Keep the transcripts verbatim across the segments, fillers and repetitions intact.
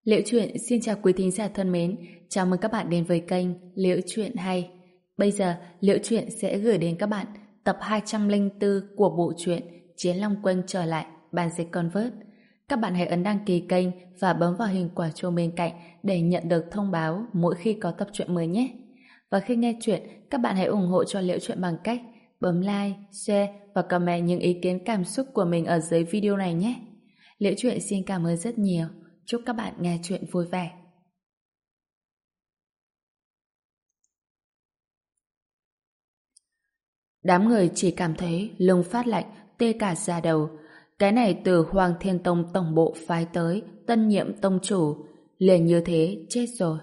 Liễu Chuyện xin chào quý thính giả thân mến, chào mừng các bạn đến với kênh Liễu Chuyện Hay. Bây giờ, Liễu Chuyện sẽ gửi đến các bạn tập hai trăm lẻ bốn của bộ truyện Chiến Long Quân trở lại, bản dịch Convert. Các bạn hãy ấn đăng ký kênh và bấm vào hình quả chuông bên cạnh để nhận được thông báo mỗi khi có tập truyện mới nhé. Và khi nghe chuyện, các bạn hãy ủng hộ cho Liễu Chuyện bằng cách bấm like, share và comment những ý kiến cảm xúc của mình ở dưới video này nhé. Liễu Chuyện xin cảm ơn rất nhiều. Chúc các bạn nghe chuyện vui vẻ. Đám người chỉ cảm thấy lưng phát lạnh, tê cả da đầu. Cái này từ Hoàng Thiên Tông tổng bộ phái tới tân nhiệm tông chủ, liền như thế chết rồi.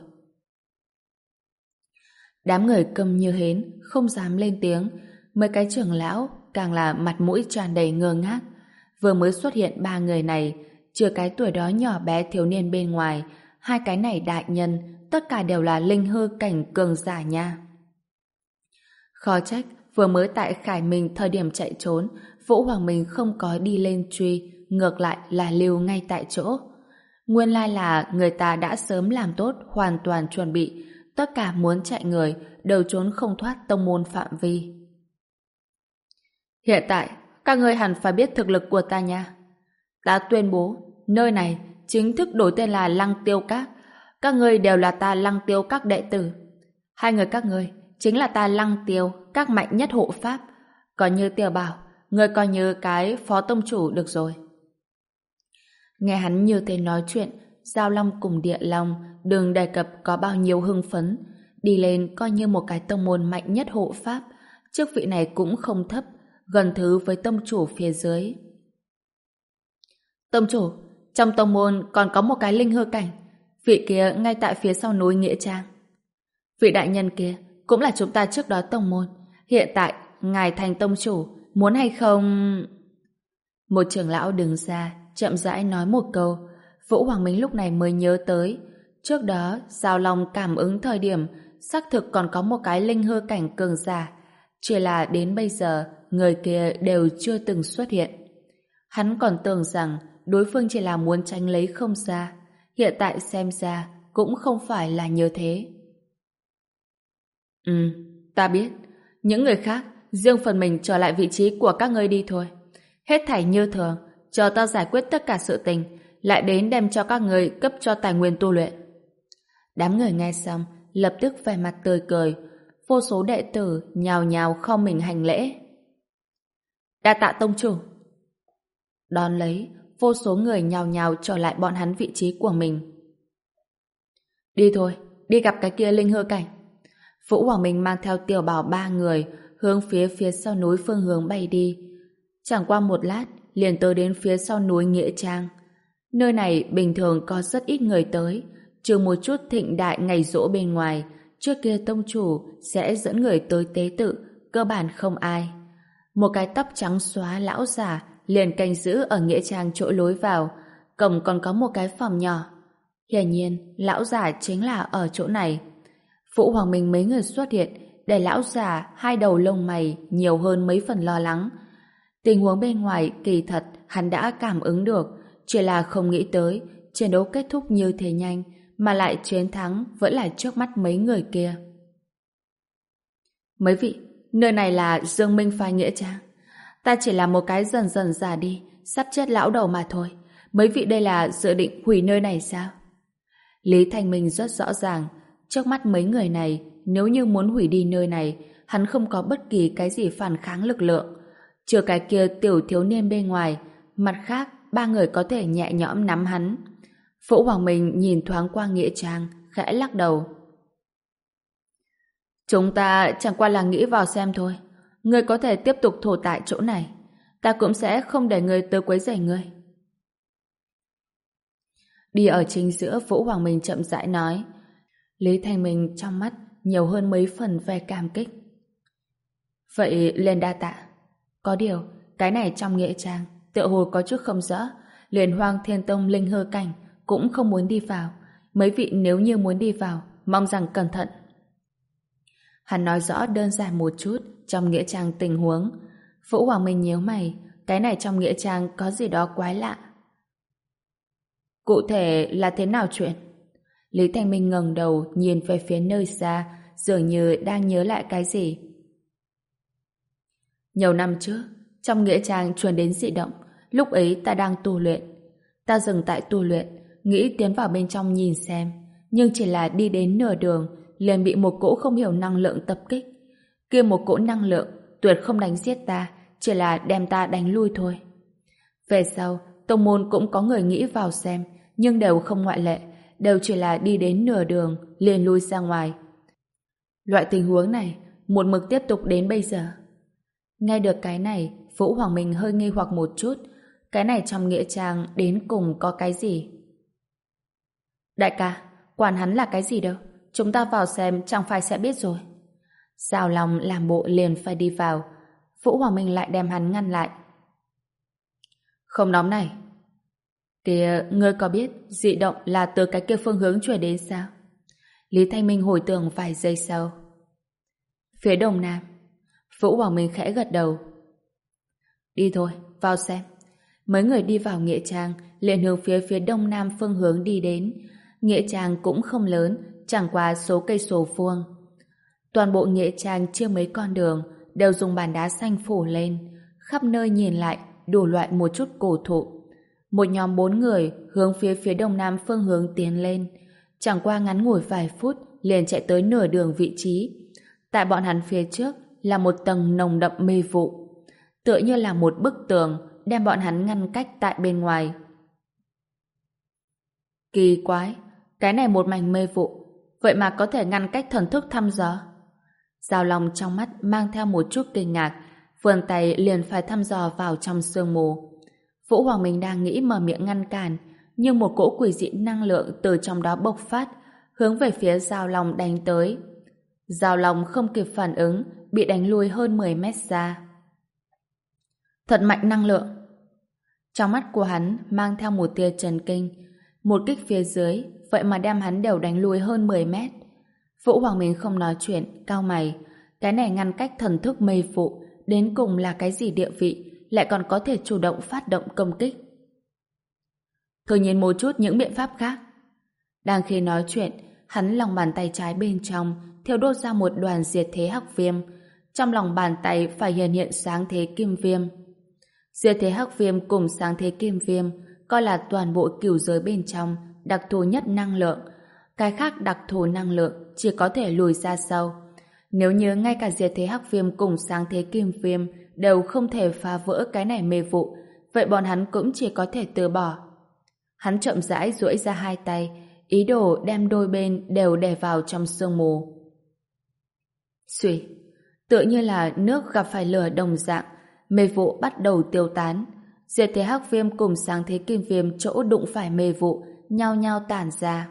Đám người câm như hến, không dám lên tiếng. Mấy cái trưởng lão càng là mặt mũi tràn đầy ngơ ngác. Vừa mới xuất hiện ba người này, trừ cái tuổi đó nhỏ bé thiếu niên bên ngoài, hai cái này đại nhân, tất cả đều là linh hư cảnh cường giả nha. Khó trách, vừa mới tại Khải Minh thời điểm chạy trốn, Vũ Hoàng Minh không có đi lên truy, ngược lại là lưu ngay tại chỗ. Nguyên lai là người ta đã sớm làm tốt, hoàn toàn chuẩn bị, tất cả muốn chạy người, đều trốn không thoát tông môn phạm vi. Hiện tại, các ngươi hẳn phải biết thực lực của ta nha. Ta tuyên bố, nơi này chính thức đổi tên là Lăng Tiêu Các. Các ngươi đều là ta Lăng Tiêu Các đệ tử. Hai người các ngươi chính là ta Lăng Tiêu Các mạnh nhất hộ pháp. Còn như Tiểu Bảo, ngươi coi như cái phó tông chủ được rồi. Nghe hắn như thế nói chuyện, Giao Long cùng Địa Long đừng đề cập có bao nhiêu hưng phấn. Đi lên coi như một cái tông môn mạnh nhất hộ pháp. Chức vị này cũng không thấp, gần thứ với tông chủ phía dưới. Tông chủ, trong tông môn còn có một cái linh hư cảnh, vị kia ngay tại phía sau núi Nghĩa Trang. Vị đại nhân kia cũng là chúng ta trước đó tông môn, hiện tại ngài thành tông chủ, muốn hay không? Một trưởng lão đứng ra, chậm rãi nói một câu. Vũ Hoàng Minh lúc này mới nhớ tới, trước đó Giao Long cảm ứng thời điểm xác thực còn có một cái linh hư cảnh cường giả, chỉ là đến bây giờ người kia đều chưa từng xuất hiện. Hắn còn tưởng rằng đối phương chỉ là muốn tránh lấy không ra, hiện tại xem ra cũng không phải là như thế. Ừ, ta biết. Những người khác riêng phần mình trở lại vị trí của các ngươi đi thôi. Hết thảy như thường, chờ ta giải quyết tất cả sự tình, lại đến đem cho các ngươi cấp cho tài nguyên tu luyện. Đám người nghe xong lập tức vẻ mặt tươi cười, vô số đệ tử nhào nhào khom mình hành lễ. Đa tạ tông chủ. Đón lấy, vô số người nhào nhào trở lại bọn hắn vị trí của mình. Đi thôi, đi gặp cái kia linh hư cảnh. Vũ Hoàng Minh mang theo Tiểu Bảo ba người hướng phía phía sau núi phương hướng bay đi. Chẳng qua một lát liền tới đến phía sau núi Nghĩa Trang. Nơi này bình thường có rất ít người tới, trừ một chút thịnh đại ngày giỗ bên ngoài. Trước kia tông chủ sẽ dẫn người tới tế tự, cơ bản không ai. Một cái tóc trắng xóa lão già liền canh giữ ở nghĩa trang chỗ lối vào, cổng còn có một cái phòng nhỏ. Hiển nhiên, lão già chính là ở chỗ này. Vũ Hoàng Minh mấy người xuất hiện, để lão già hai đầu lông mày nhiều hơn mấy phần lo lắng. Tình huống bên ngoài kỳ thật hắn đã cảm ứng được, chỉ là không nghĩ tới chiến đấu kết thúc như thế nhanh, mà lại chiến thắng vẫn là trước mắt mấy người kia. Mấy vị, nơi này là Dương Minh phái nghĩa trang. Ta chỉ là một cái dần dần già đi, sắp chết lão đầu mà thôi. Mấy vị đây là dự định hủy nơi này sao? Lý Thanh Minh rất rõ ràng, trước mắt mấy người này, nếu như muốn hủy đi nơi này, hắn không có bất kỳ cái gì phản kháng lực lượng. Trừ cái kia tiểu thiếu niên bên ngoài, mặt khác, ba người có thể nhẹ nhõm nắm hắn. Vũ Hoàng Minh nhìn thoáng qua nghĩa trang, khẽ lắc đầu. Chúng ta chẳng qua là nghĩ vào xem thôi. Ngươi có thể tiếp tục thổ tại chỗ này. Ta cũng sẽ không để ngươi tới quấy rầy ngươi. Đi ở chính giữa, Vũ Hoàng Minh chậm rãi nói. Lý Thanh Minh trong mắt nhiều hơn mấy phần vẻ cảm kích. Vậy lên đa tạ. Có điều, cái này trong nghĩa trang tựa hồ có chút không rõ. Liền Hoang Thiên Tông linh hư cảnh cũng không muốn đi vào. Mấy vị nếu như muốn đi vào, mong rằng cẩn thận. Hắn nói rõ đơn giản một chút trong nghĩa trang tình huống. Vũ Hoàng Minh nhíu mày, cái này trong nghĩa trang có gì đó quái lạ. Cụ thể là thế nào chuyện? Lý Thanh Minh ngẩng đầu nhìn về phía nơi xa, dường như đang nhớ lại cái gì. Nhiều năm trước, trong nghĩa trang truyền đến dị động, lúc ấy ta đang tu luyện. Ta dừng tại tu luyện, nghĩ tiến vào bên trong nhìn xem, nhưng chỉ là đi đến nửa đường, liền bị một cỗ không hiểu năng lượng tập kích. Kia một cỗ năng lượng tuyệt không đánh giết ta, chỉ là đem ta đánh lui thôi. Về sau, tông môn cũng có người nghĩ vào xem, nhưng đều không ngoại lệ, đều chỉ là đi đến nửa đường, liền lui ra ngoài. Loại tình huống này, một mực tiếp tục đến bây giờ. Nghe được cái này, Vũ Hoàng Minh hơi nghi hoặc một chút, cái này trong nghĩa trang đến cùng có cái gì? Đại ca, quản hắn là cái gì đâu, chúng ta vào xem chẳng phải sẽ biết rồi. Giao Long làm bộ liền phải đi vào, Vũ Hoàng Minh lại đem hắn ngăn lại. Không nóng này. Kìa, ngươi có biết dị động là từ cái kia phương hướng chuyển đến sao? Lý Thanh Minh hồi tưởng vài giây sau. Phía đông nam. Vũ Hoàng Minh khẽ gật đầu. Đi thôi, vào xem. Mấy người đi vào nghĩa trang, liền hướng phía phía đông nam phương hướng đi đến. Nghĩa trang cũng không lớn, chẳng qua số cây số vuông. Toàn bộ nghĩa trang chia mấy con đường, đều dùng bàn đá xanh phủ lên. Khắp nơi nhìn lại, đủ loại một chút cổ thụ. Một nhóm bốn người hướng phía phía đông nam phương hướng tiến lên. Chẳng qua ngắn ngủi vài phút, liền chạy tới nửa đường vị trí. Tại bọn hắn phía trước là một tầng nồng đậm mê vụ, tựa như là một bức tường đem bọn hắn ngăn cách tại bên ngoài. Kỳ quái, cái này một mảnh mê vụ, vậy mà có thể ngăn cách thần thức thăm dò. Giao Long trong mắt mang theo một chút kinh ngạc, vươn tay liền phải thăm dò vào trong sương mù. Vũ Hoàng Minh đang nghĩ mở miệng ngăn cản, nhưng một cỗ quỷ dị năng lượng từ trong đó bộc phát, hướng về phía Giao Long đánh tới. Giao Long không kịp phản ứng, bị đánh lui hơn mười mét ra. Thật mạnh năng lượng. Trong mắt của hắn mang theo một tia chấn kinh, một kích phía dưới, vậy mà đem hắn đều đánh lui hơn mười mét. Vũ Hoàng Minh không nói chuyện, cau mày. Cái này ngăn cách thần thức mê vụ, đến cùng là cái gì địa vị, lại còn có thể chủ động phát động công kích. Thử nhìn một chút những biện pháp khác. Đang khi nói chuyện, hắn lòng bàn tay trái bên trong thiêu đốt ra một đoàn diệt thế hắc viêm, trong lòng bàn tay phải hiện hiện sáng thế kim viêm. Diệt thế hắc viêm cùng sáng thế kim viêm coi là toàn bộ cửu giới bên trong đặc thù nhất năng lượng. Cái khác đặc thù năng lượng chỉ có thể lùi ra sau. Nếu như ngay cả diệt thế hắc viêm cùng sáng thế kim viêm đều không thể phá vỡ cái này mê vụ, vậy bọn hắn cũng chỉ có thể từ bỏ. Hắn chậm rãi duỗi ra hai tay, ý đồ đem đôi bên đều đè vào trong sương mù. Xuy, tựa như là nước gặp phải lửa đồng dạng, mê vụ bắt đầu tiêu tán. Diệt thế hắc viêm cùng sáng thế kim viêm chỗ đụng phải mê vụ nhao nhao tản ra.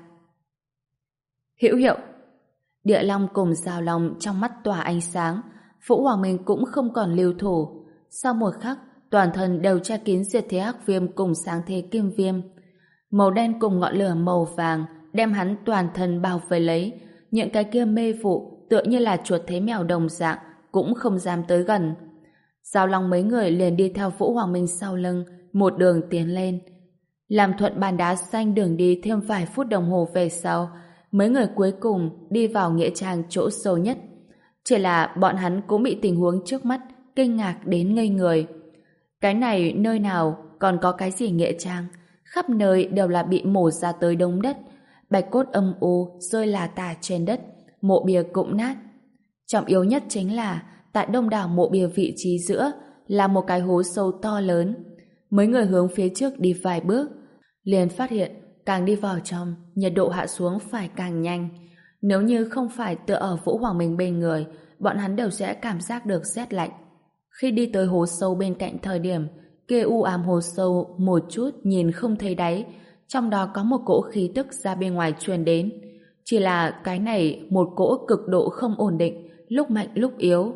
Hữu hiệu. Địa Long cùng Giao Long trong mắt tỏa ánh sáng. Vũ Hoàng Minh cũng không còn lưu thủ. Sau một khắc, toàn thân đều che kín diệt thế hắc viêm cùng sáng thế kim viêm. Màu đen cùng ngọn lửa màu vàng đem hắn toàn thân bao vây lấy. Những cái kia mê vụ tựa như là chuột thấy mèo đồng dạng, cũng không dám tới gần. Giao Long mấy người liền đi theo Vũ Hoàng Minh sau lưng, một đường tiến lên. Làm thuận bàn đá xanh đường đi thêm vài phút đồng hồ về sau, mấy người cuối cùng đi vào nghĩa trang chỗ sâu nhất. Chỉ là bọn hắn cũng bị tình huống trước mắt kinh ngạc đến ngây người. Cái này nơi nào còn có cái gì nghĩa trang? Khắp nơi đều là bị mổ ra tới đống đất, bạch cốt âm u rơi là tả trên đất, mộ bia cũng nát. Trọng yếu nhất chính là tại đông đảo mộ bia vị trí giữa là một cái hố sâu to lớn. Mấy người hướng phía trước đi vài bước, liền phát hiện càng đi vào trong, nhiệt độ hạ xuống phải càng nhanh. Nếu như không phải tựa ở Vũ Hoàng Minh bên người, bọn hắn đều sẽ cảm giác được rét lạnh. Khi đi tới hố sâu bên cạnh thời điểm, kia u ám hồ sâu một chút nhìn không thấy đáy, trong đó có một cỗ khí tức ra bên ngoài truyền đến. Chỉ là cái này một cỗ cực độ không ổn định, lúc mạnh lúc yếu.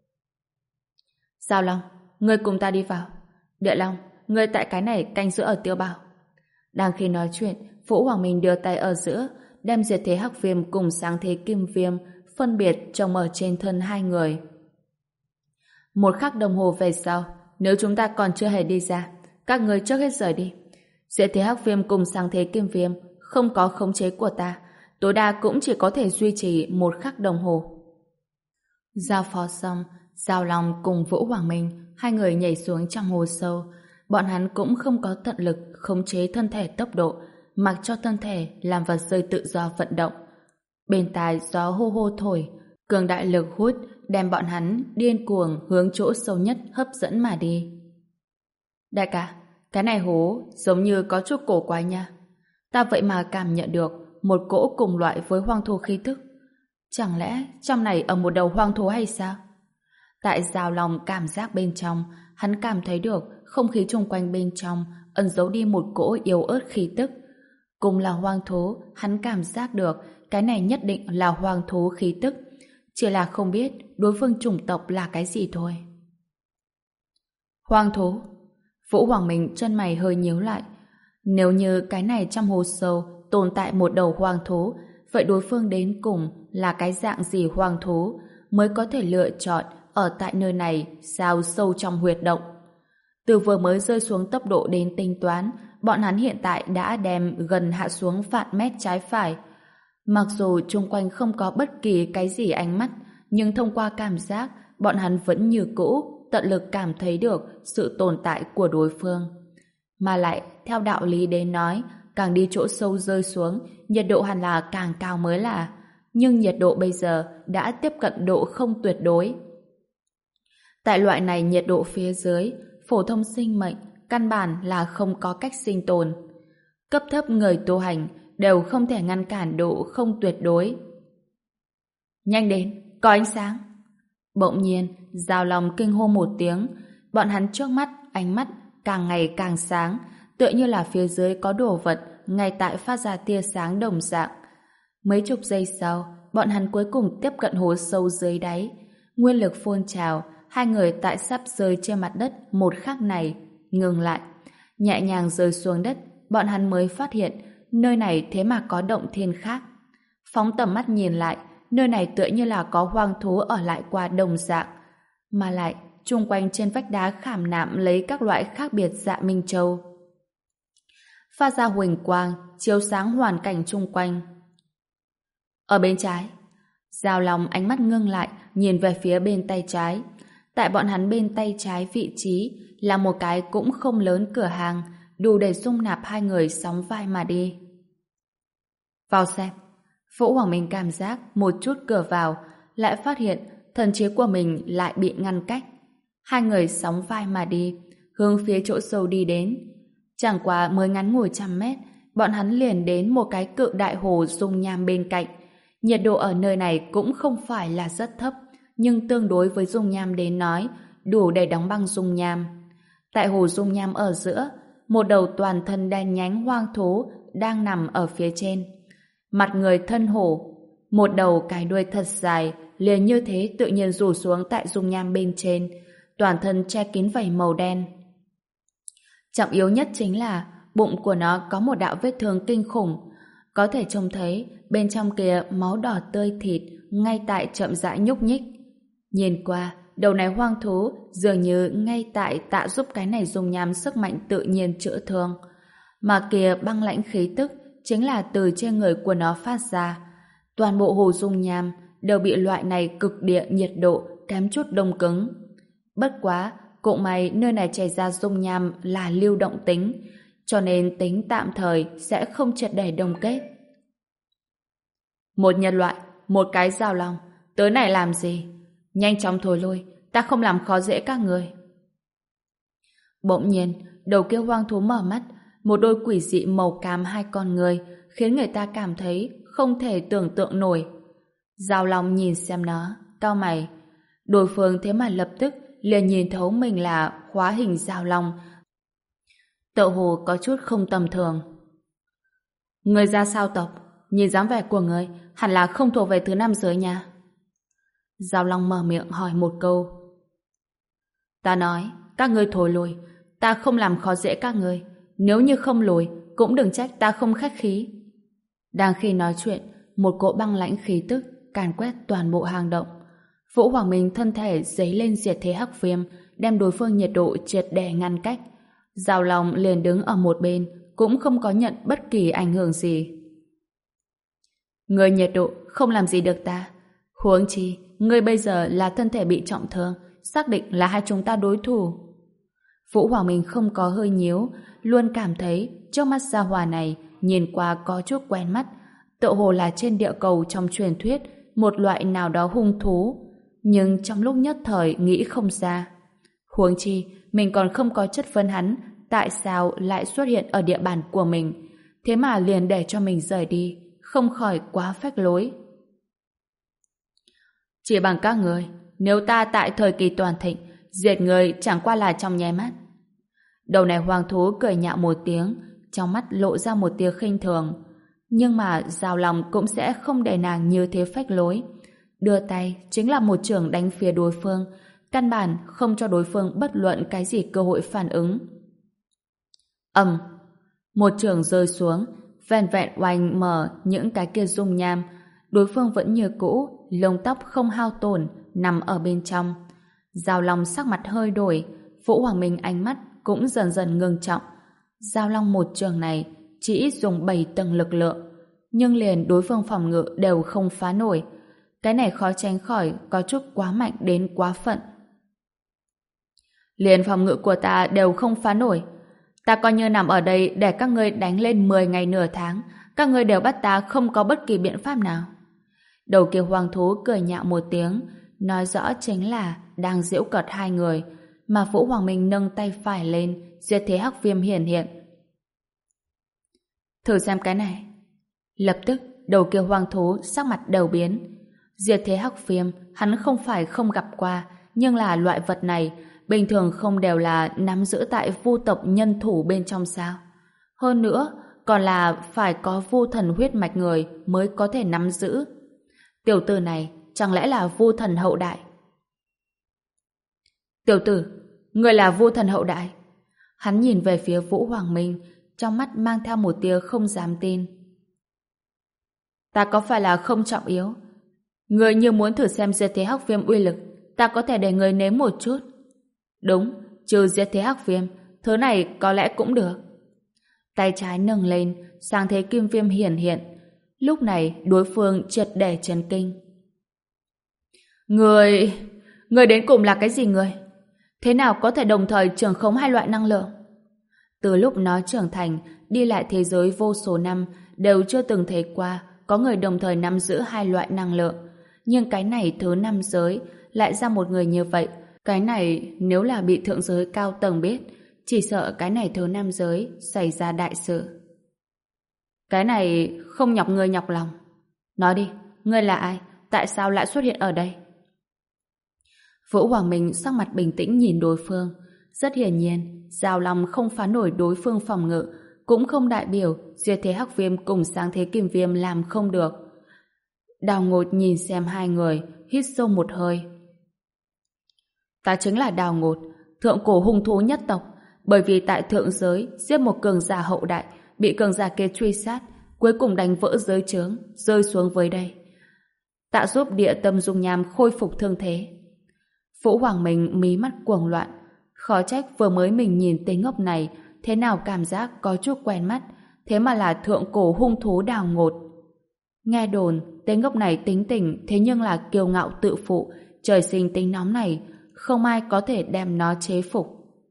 Giao Long, ngươi cùng ta đi vào. Địa Long, ngươi tại cái này canh giữ ở Tiêu Bảo. Đang khi nói chuyện, Vũ Hoàng Minh đưa tay ở giữa, đem diệt thế hắc viêm cùng sáng thế kim viêm phân biệt trồng ở trên thân hai người. Một khắc đồng hồ về sau, nếu chúng ta còn chưa hề đi ra, các ngươi trước hết rời đi. Diệt thế hắc viêm cùng sang thế kim viêm không có khống chế của ta, tối đa cũng chỉ có thể duy trì một khắc đồng hồ. Giao phó xong, Giao Long cùng Vũ Hoàng Minh hai người nhảy xuống trong hồ sâu. Bọn hắn cũng không có tận lực khống chế thân thể tốc độ, mặc cho thân thể làm vật rơi tự do vận động. Bên tai gió hô hô thổi, cường đại lực hút đem bọn hắn điên cuồng hướng chỗ sâu nhất hấp dẫn mà đi. Đại ca, cái này hố giống như có chút cổ quái nha. Ta vậy mà cảm nhận được một cỗ cùng loại với hoang thú khí tức. Chẳng lẽ trong này ở một đầu hoang thú hay sao? Tại Giao Long cảm giác bên trong, hắn cảm thấy được không khí chung quanh bên trong ẩn giấu đi một cỗ yếu ớt khí tức. Cùng là hoang thú, hắn cảm giác được cái này nhất định là hoang thú khí tức. Chỉ là không biết đối phương chủng tộc là cái gì thôi. Hoang thú? Vũ Hoàng Minh chân mày hơi nhíu lại. Nếu như cái này trong hồ sâu tồn tại một đầu hoang thú, vậy đối phương đến cùng là cái dạng gì hoang thú mới có thể lựa chọn ở tại nơi này sao sâu trong huyệt động. Từ vừa mới rơi xuống tốc độ đến tính toán, bọn hắn hiện tại đã đem gần hạ xuống vạn mét trái phải. Mặc dù chung quanh không có bất kỳ cái gì ánh mắt, nhưng thông qua cảm giác, bọn hắn vẫn như cũ tận lực cảm thấy được sự tồn tại của đối phương. Mà lại, theo đạo lý đến nói, càng đi chỗ sâu rơi xuống, nhiệt độ hẳn là càng cao mới là. Nhưng nhiệt độ bây giờ đã tiếp cận độ không tuyệt đối. Tại loại này nhiệt độ phía dưới, phổ thông sinh mệnh căn bản là không có cách sinh tồn. Cấp thấp người tu hành đều không thể ngăn cản độ không tuyệt đối. Nhanh đến, có ánh sáng. Bỗng nhiên, Giao Long kinh hô một tiếng, bọn hắn trước mắt, ánh mắt càng ngày càng sáng, tựa như là phía dưới có đồ vật ngay tại phát ra tia sáng đồng dạng. Mấy chục giây sau, bọn hắn cuối cùng tiếp cận hố sâu dưới đáy. Nguyên lực phun trào, hai người tại sắp rơi trên mặt đất một khắc này ngừng lại, nhẹ nhàng rơi xuống đất. Bọn hắn mới phát hiện nơi này thế mà có động thiên khác. Phóng tầm mắt nhìn lại, nơi này tựa như là có hoang thú ở lại qua đồng dạng, mà lại chung quanh trên vách đá khảm nạm lấy các loại khác biệt dạ minh châu, phát ra huỳnh quang chiếu sáng hoàn cảnh chung quanh. Ở bên trái, Giao Long ánh mắt ngưng lại, nhìn về phía bên tay trái. Tại bọn hắn bên tay trái vị trí là một cái cũng không lớn cửa hàng, đủ để dung nạp hai người sóng vai mà đi. Vào xem. Vũ Hoàng Minh cảm giác một chút cửa vào, lại phát hiện thần trí của mình lại bị ngăn cách. Hai người sóng vai mà đi, hướng phía chỗ sâu đi đến. Chẳng qua mới ngắn ngủi trăm mét, bọn hắn liền đến một cái cự đại hồ dung nham bên cạnh. Nhiệt độ ở nơi này cũng không phải là rất thấp, nhưng tương đối với dung nham đến nói, đủ để đóng băng dung nham. Tại hồ dung nham ở giữa, một đầu toàn thân đen nhánh hoang thú đang nằm ở phía trên. Mặt người thân hổ, một đầu cái đuôi thật dài, liền như thế tự nhiên rủ xuống tại dung nham bên trên, toàn thân che kín vảy màu đen. Trọng yếu nhất chính là bụng của nó có một đạo vết thương kinh khủng, có thể trông thấy bên trong kia máu đỏ tươi thịt ngay tại chậm rãi nhúc nhích. Nhìn qua, đầu này hoang thú dường như ngay tại tạ giúp cái này dung nham sức mạnh tự nhiên chữa thương, mà kia băng lãnh khí tức chính là từ trên người của nó phát ra. Toàn bộ hồ dung nham đều bị loại này cực địa nhiệt độ kém chút đông cứng. Bất quá, cũng may nơi này chảy ra dung nham là lưu động tính, cho nên tính tạm thời sẽ không triệt để đông kết. Một nhân loại, một cái Giao Long, tới này làm gì? Nhanh chóng thôi lui, ta không làm khó dễ các người. Bỗng nhiên, đầu kia hoang thú mở mắt, một đôi quỷ dị màu cam hai con người khiến người ta cảm thấy không thể tưởng tượng nổi. Giao Long nhìn xem nó, cau mày. Đối phương thế mà lập tức liền nhìn thấu mình là hóa hình Giao Long. Tựa hồ có chút không tầm thường. Người ra sao tộc? Nhìn dáng vẻ của người hẳn là không thuộc về thứ nam giới nha. Giao Long mở miệng hỏi một câu. Ta nói, các ngươi thối lui, ta không làm khó dễ các ngươi. Nếu như không lùi, cũng đừng trách ta không khách khí. Đang khi nói chuyện, một cỗ băng lãnh khí tức càn quét toàn bộ hang động. Vũ Hoàng Minh thân thể dấy lên diệt thế hắc viêm, đem đối phương nhiệt độ triệt để ngăn cách. Giao Long liền đứng ở một bên, cũng không có nhận bất kỳ ảnh hưởng gì. Người nhiệt độ không làm gì được ta. Huống chi, ngươi bây giờ là thân thể bị trọng thương, xác định là hai chúng ta đối thủ. Vũ Hoàng Minh không có hơi nhíu, luôn cảm thấy trước mắt gia hỏa này nhìn qua có chút quen mắt, tựa hồ là trên địa cầu trong truyền thuyết một loại nào đó hung thú, nhưng trong lúc nhất thời nghĩ không ra. Huống chi, mình còn không có chất vấn hắn tại sao lại xuất hiện ở địa bàn của mình, thế mà liền để cho mình rời đi, không khỏi quá phách lối. Chỉ bằng các người, nếu ta tại thời kỳ toàn thịnh, diệt người chẳng qua là trong nháy mắt. Đầu này hoàng thú cười nhạo một tiếng, trong mắt lộ ra một tia khinh thường. Nhưng mà Giao Long cũng sẽ không để nàng như thế phách lối. Đưa tay chính là một chưởng đánh phía đối phương, căn bản không cho đối phương bất luận cái gì cơ hội phản ứng. Ầm, một chưởng rơi xuống, vẹn vẹn oanh mở những cái kia dung nham. Đối phương vẫn như cũ, lông tóc không hao tổn, nằm ở bên trong. Giao Long sắc mặt hơi đổi, Vũ Hoàng Minh ánh mắt cũng dần dần ngưng trọng. Giao Long một trường này chỉ dùng bảy tầng lực lượng, nhưng liền đối phương phòng ngự đều không phá nổi. Cái này khó tránh khỏi có chút quá mạnh đến quá phận. Liền phòng ngự của ta đều không phá nổi. Ta coi như nằm ở đây để các ngươi đánh lên mười ngày nửa tháng, các ngươi đều bắt ta không có bất kỳ biện pháp nào. Đầu kia hoàng thú cười nhạo một tiếng, nói rõ chính là đang giễu cợt hai người, mà Vũ Hoàng Minh nâng tay phải lên, diệt thế hắc viêm hiển hiện. Thử xem cái này. Lập tức, đầu kia hoàng thú sắc mặt đầu biến. Diệt thế hắc viêm, hắn không phải không gặp qua, nhưng là loại vật này, bình thường không đều là nắm giữ tại vu tộc nhân thủ bên trong sao. Hơn nữa, còn là phải có vu thần huyết mạch người mới có thể nắm giữ. Tiểu tử này, chẳng lẽ là vu thần hậu đại? Tiểu tử, người là vu thần hậu đại? Hắn nhìn về phía Vũ Hoàng Minh, trong mắt mang theo một tia không dám tin. Ta có phải là không trọng yếu? Người như muốn thử xem diệt thế hắc viêm uy lực, ta có thể để người nếm một chút. Đúng, trừ diệt thế hắc viêm, thứ này có lẽ cũng được. Tay trái nâng lên, sang thế kim viêm hiển hiện. Lúc này đối phương triệt để chấn kinh. Người... Người đến cùng là cái gì người? Thế nào có thể đồng thời trưởng khống hai loại năng lượng? Từ lúc nó trưởng thành, đi lại thế giới vô số năm, đều chưa từng thấy qua có người đồng thời nắm giữ hai loại năng lượng. Nhưng cái này thứ năm giới lại ra một người như vậy. Cái này nếu là bị thượng giới cao tầng biết, chỉ sợ cái này thứ năm giới xảy ra đại sự. Cái này không nhọc ngươi nhọc lòng. Nói đi, ngươi là ai? Tại sao lại xuất hiện ở đây? Vũ Hoàng Minh sắc mặt bình tĩnh nhìn đối phương. Rất hiển nhiên, Giao Long không phá nổi đối phương phòng ngự, cũng không đại biểu diệt thế hắc viêm cùng sáng thế kim viêm làm không được. Đào Ngột nhìn xem hai người, hít sâu một hơi. Ta chính là Đào Ngột, thượng cổ hung thú nhất tộc, bởi vì tại thượng giới giết một cường giả hậu đại, bị cường giả kia truy sát, cuối cùng đánh vỡ giới chướng, rơi xuống với đây. Tạ giúp địa tâm dung nham khôi phục thương thế. Vũ Hoàng Minh mí mắt cuồng loạn, khó trách vừa mới mình nhìn tên ngốc này, thế nào cảm giác có chút quen mắt, thế mà là thượng cổ hung thú Đào Ngột. Nghe đồn, tên ngốc này tính tình thế nhưng là kiêu ngạo tự phụ, trời sinh tính nóng này, không ai có thể đem nó chế phục.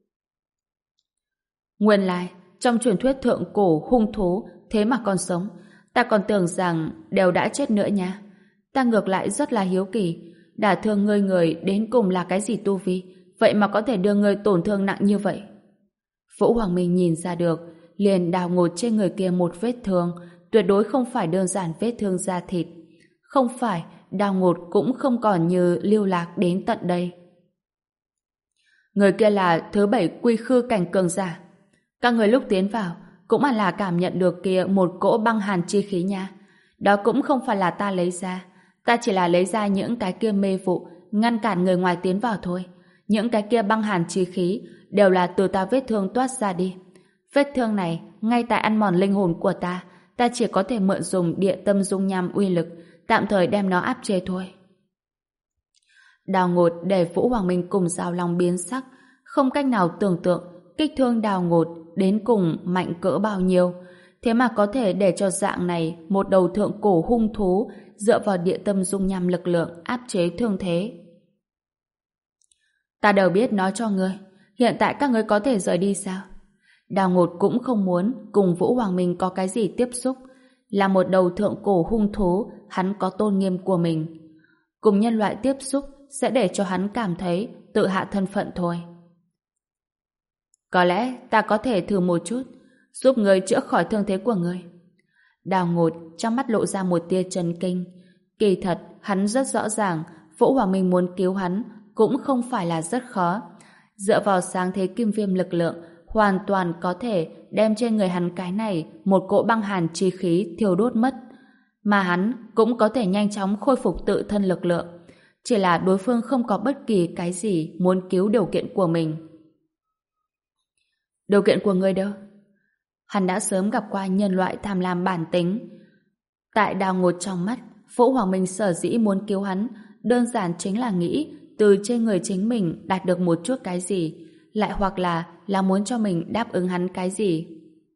Nguyên lai, trong truyền thuyết thượng cổ hung thú thế mà còn sống, ta còn tưởng rằng đều đã chết nữa nha. Ta ngược lại rất là hiếu kỳ, đả thương ngươi người đến cùng là cái gì tu vi, vậy mà có thể đưa ngươi tổn thương nặng như vậy. Vũ Hoàng Minh nhìn ra được, liền Đào Ngột trên người kia một vết thương, tuyệt đối không phải đơn giản vết thương da thịt. Không phải, Đào Ngột cũng không còn như lưu lạc đến tận đây. Người kia là thứ bảy quy khư cảnh cường giả. Các người lúc tiến vào cũng hẳn là cảm nhận được kia một cỗ băng hàn chi khí nha. Đó cũng không phải là ta lấy ra, ta chỉ là lấy ra những cái kia mê vụ, ngăn cản người ngoài tiến vào thôi. Những cái kia băng hàn chi khí đều là từ ta vết thương toát ra đi. Vết thương này, ngay tại ăn mòn linh hồn của ta, ta chỉ có thể mượn dùng địa tâm dung nham uy lực, tạm thời đem nó áp chế thôi. Đào Ngột để Vũ Hoàng Minh cùng Giao Long biến sắc, không cách nào tưởng tượng kích thương Đào Ngột đến cùng mạnh cỡ bao nhiêu, thế mà có thể để cho dạng này một đầu thượng cổ hung thú dựa vào địa tâm dung nham lực lượng áp chế thương thế. Ta đều biết nói cho ngươi, hiện tại các ngươi có thể rời đi sao? Đào Ngột cũng không muốn cùng Vũ Hoàng Minh có cái gì tiếp xúc. Là một đầu thượng cổ hung thú, hắn có tôn nghiêm của mình. Cùng nhân loại tiếp xúc sẽ để cho hắn cảm thấy tự hạ thân phận thôi. Có lẽ ta có thể thử một chút, giúp ngươi chữa khỏi thương thế của ngươi. Đào Ngột trong mắt lộ ra một tia chấn kinh. Kỳ thật, hắn rất rõ ràng Vũ Hoàng Minh muốn cứu hắn cũng không phải là rất khó. Dựa vào sáng thế kim viêm lực lượng, hoàn toàn có thể đem trên người hắn cái này một cỗ băng hàn chi khí thiêu đốt mất. Mà hắn cũng có thể nhanh chóng khôi phục tự thân lực lượng. Chỉ là đối phương không có bất kỳ cái gì muốn cứu điều kiện của mình. Điều kiện của ngươi đâu? Hắn đã sớm gặp qua nhân loại tham lam bản tính. Tại Đào Ngột trong mắt, Vũ Hoàng Minh sở dĩ muốn cứu hắn đơn giản chính là nghĩ từ trên người chính mình đạt được một chút cái gì, lại hoặc là là muốn cho mình đáp ứng hắn cái gì.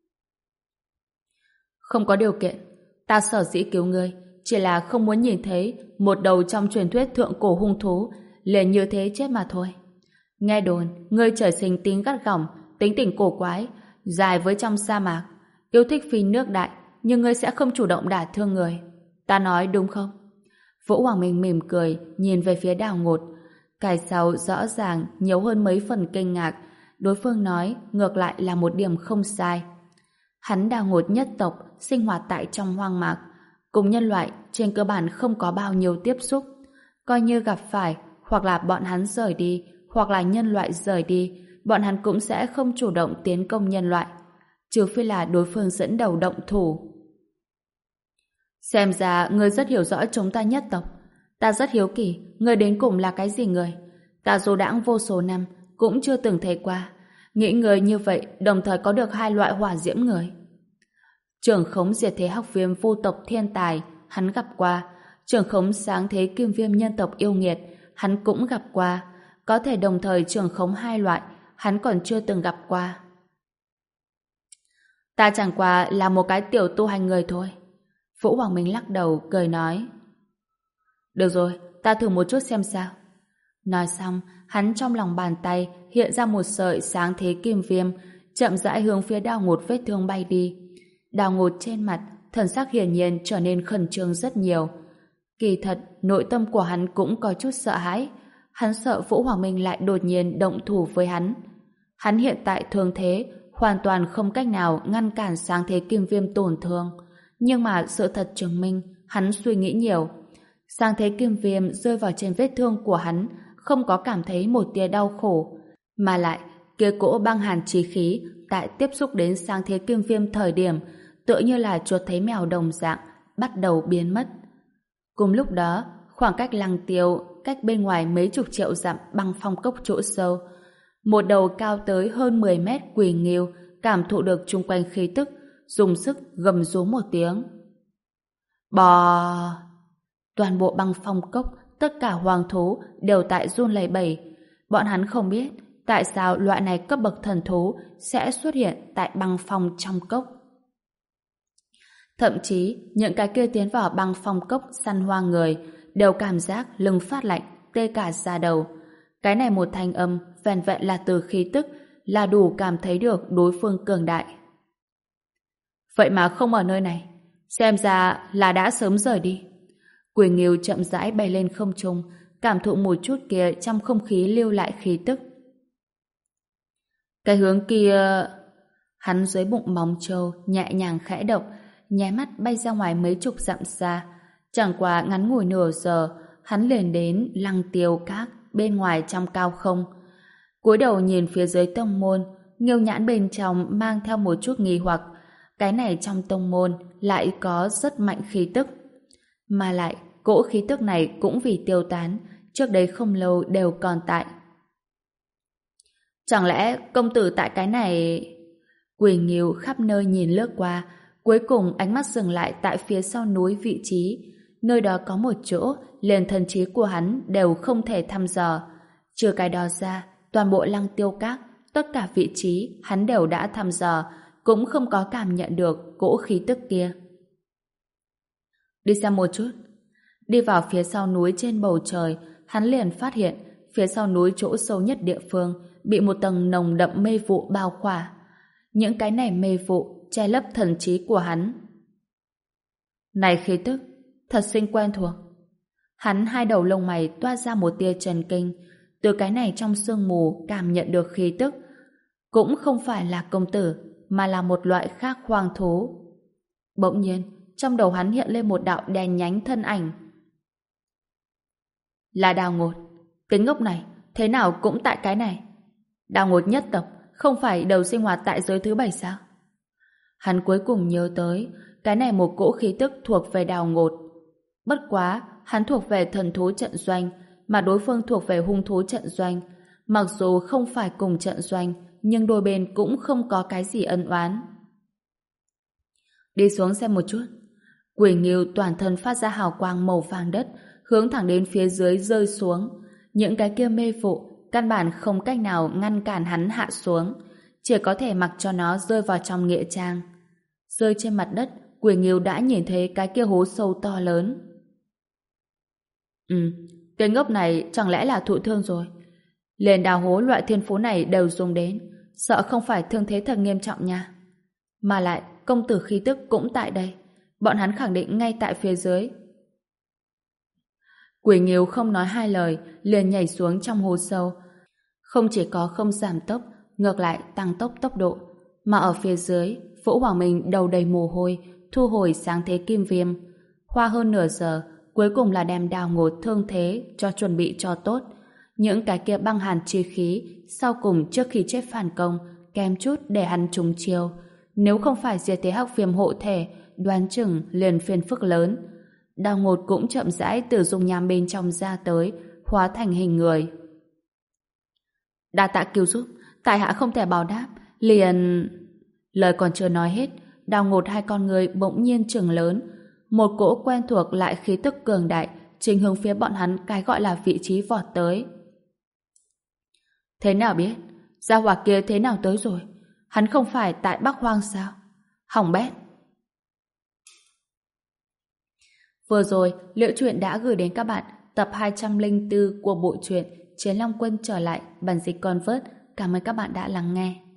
Không có điều kiện, ta sở dĩ cứu ngươi chỉ là không muốn nhìn thấy một đầu trong truyền thuyết thượng cổ hung thú liền như thế chết mà thôi. Nghe đồn ngươi trời sinh tính gắt gỏng, tính tình cổ quái, dài với trong sa mạc, yêu thích phi nước đại, nhưng ngươi sẽ không chủ động đả thương người. Ta nói đúng không? Vũ Hoàng Minh mỉm cười nhìn về phía Đào Ngột. Cái sau rõ ràng nhiều hơn mấy phần kinh ngạc. Đối phương nói ngược lại là một điểm không sai. Hắn Đào Ngột nhất tộc sinh hoạt tại trong hoang mạc, cùng nhân loại trên cơ bản không có bao nhiêu tiếp xúc. Coi như gặp phải, hoặc là bọn hắn rời đi, hoặc là nhân loại rời đi, bọn hắn cũng sẽ không chủ động tiến công nhân loại, trừ phi là đối phương dẫn đầu động thủ. Xem ra ngươi rất hiểu rõ chúng ta nhất tộc. Ta rất hiếu kỳ, ngươi đến cùng là cái gì người? Ta du đãng vô số năm, cũng chưa từng thấy qua. Nghĩ người như vậy đồng thời có được hai loại hỏa diễm người. Trưởng khống diệt thế học viêm vô tộc thiên tài, hắn gặp qua. Trưởng khống sáng thế kim viêm nhân tộc yêu nghiệt, hắn cũng gặp qua. Có thể đồng thời trưởng khống hai loại, hắn còn chưa từng gặp qua. Ta chẳng qua là một cái tiểu tu hành người thôi. Vũ Hoàng Minh lắc đầu, cười nói. Được rồi, ta thử một chút xem sao. Nói xong, hắn trong lòng bàn tay hiện ra một sợi sáng thế kim viêm, chậm rãi hướng phía Đào Ngột vết thương bay đi. Đào Ngột trên mặt, thần sắc hiển nhiên trở nên khẩn trương rất nhiều. Kỳ thật, nội tâm của hắn cũng có chút sợ hãi. Hắn sợ Vũ Hoàng Minh lại đột nhiên động thủ với hắn. Hắn hiện tại thương thế, hoàn toàn không cách nào ngăn cản sáng thế kim viêm tổn thương. Nhưng mà sự thật chứng minh, hắn suy nghĩ nhiều. Sáng thế kim viêm rơi vào trên vết thương của hắn, không có cảm thấy một tia đau khổ, mà lại kia cỗ băng hàn chí khí tại tiếp xúc đến sáng thế kim viêm thời điểm tựa như là chuột thấy mèo đồng dạng bắt đầu biến mất. Cùng lúc đó, khoảng cách Lăng Tiêu cách bên ngoài mấy chục triệu dặm băng phong cốc chỗ sâu, một đầu cao tới hơn mười mét quỷ nghiêu cảm thụ được chung quanh khí tức, dùng sức gầm rú một tiếng. Bò! Toàn bộ băng phong cốc, tất cả hoàng thú đều tại run lẩy bẩy. Bọn hắn không biết tại sao loại này cấp bậc thần thú sẽ xuất hiện tại băng phong trong cốc. Thậm chí, những cái kia tiến vào băng phong cốc săn hoa người đều cảm giác lưng phát lạnh, tê cả da đầu. Cái này một thanh âm vẹn vẹn là từ khí tức là đủ cảm thấy được đối phương cường đại. Vậy mà không ở nơi này, xem ra là đã sớm rời đi. Quỷ nghiêu chậm rãi bay lên không trung, cảm thụ một chút kia trong không khí lưu lại khí tức. Cái hướng kia... Hắn dưới bụng móng trâu nhẹ nhàng khẽ động, nháy mắt bay ra ngoài mấy chục dặm xa. Chẳng qua ngắn ngủi nửa giờ, hắn liền đến Lăng Tiêu Các bên ngoài trong cao không. Cúi đầu nhìn phía dưới tông môn, Nghiêu nhãn bên trong mang theo một chút nghi hoặc. Cái này trong tông môn lại có rất mạnh khí tức. Mà lại, cỗ khí tức này cũng vì tiêu tán, trước đây không lâu đều còn tại. Chẳng lẽ công tử tại cái này... Quỷ Nghiêu khắp nơi nhìn lướt qua, cuối cùng ánh mắt dừng lại tại phía sau núi vị trí. Nơi đó có một chỗ, liền thần trí của hắn đều không thể thăm dò. Trừ cái đó ra, toàn bộ Lăng Tiêu Các tất cả vị trí hắn đều đã thăm dò, cũng không có cảm nhận được cỗ khí tức kia. Đi xem một chút. Đi vào phía sau núi trên bầu trời, hắn liền phát hiện phía sau núi chỗ sâu nhất địa phương bị một tầng nồng đậm mê vụ bao khỏa. Những cái này mê vụ che lấp thần trí của hắn. Này khí tức, thật sinh quen thuộc. Hắn hai đầu lông mày toát ra một tia chần kinh, từ cái này trong sương mù cảm nhận được khí tức. Cũng không phải là công tử, mà là một loại khác hoang thú. Bỗng nhiên, trong đầu hắn hiện lên một đạo đèn nhánh thân ảnh. Là Đào Ngột. Cái ngốc này, thế nào cũng tại cái này. Đào Ngột nhất tộc, không phải đầu sinh hoạt tại giới thứ bảy sao? Hắn cuối cùng nhớ tới, cái này một cỗ khí tức thuộc về Đào Ngột. Bất quá, hắn thuộc về thần thú trận doanh, mà đối phương thuộc về hung thú trận doanh. Mặc dù không phải cùng trận doanh, nhưng đôi bên cũng không có cái gì ân oán. Đi xuống xem một chút. Quỷ Nghiêu toàn thân phát ra hào quang màu vàng đất, hướng thẳng đến phía dưới rơi xuống. Những cái kia mê vụ căn bản không cách nào ngăn cản hắn hạ xuống, chỉ có thể mặc cho nó rơi vào trong nghĩa trang. Rơi trên mặt đất, Quỷ Nghiêu đã nhìn thấy cái kia hố sâu to lớn. Ừ, cái ngốc này chẳng lẽ là thụ thương rồi? Liền đào hố loại thiên phú này đều dùng đến, sợ không phải thương thế thật nghiêm trọng nha. Mà lại, công tử khí tức cũng tại đây. Bọn hắn khẳng định ngay tại phía dưới. Quỷ Nghiêu không nói hai lời, liền nhảy xuống trong hố sâu. Không chỉ có không giảm tốc, ngược lại tăng tốc tốc độ. Mà ở phía dưới, Vũ Hoàng Minh đầu đầy mồ hôi, thu hồi sáng thế kim viêm. Hoa hơn nửa giờ, cuối cùng là đem Đào Ngột thương thế cho chuẩn bị cho tốt. Những cái kia băng hàn chi khí, sau cùng trước khi chết phản công, kém chút để hắn trúng chiêu. Nếu không phải diệt thế hắc viêm hộ thể, đoán chừng liền phiền phức lớn. Đào Ngột cũng chậm rãi từ dung nham bên trong ra tới, hóa thành hình người. Đa tạ cứu giúp, tại hạ không thể báo đáp, liền... Lời còn chưa nói hết, Đào Ngột hai con người bỗng nhiên trừng lớn. Một cỗ quen thuộc lại khí tức cường đại, chính hướng phía bọn hắn cái gọi là vị trí vọt tới. Thế nào biết? Gia hỏa kia thế nào tới rồi? Hắn không phải tại Bắc Hoang sao? Hỏng bét. Vừa rồi, Liễu Chuyện đã gửi đến các bạn tập hai trăm lẻ bốn của bộ truyện Chiến Long Quân trở lại bản dịch Convert. Cảm ơn các bạn đã lắng nghe.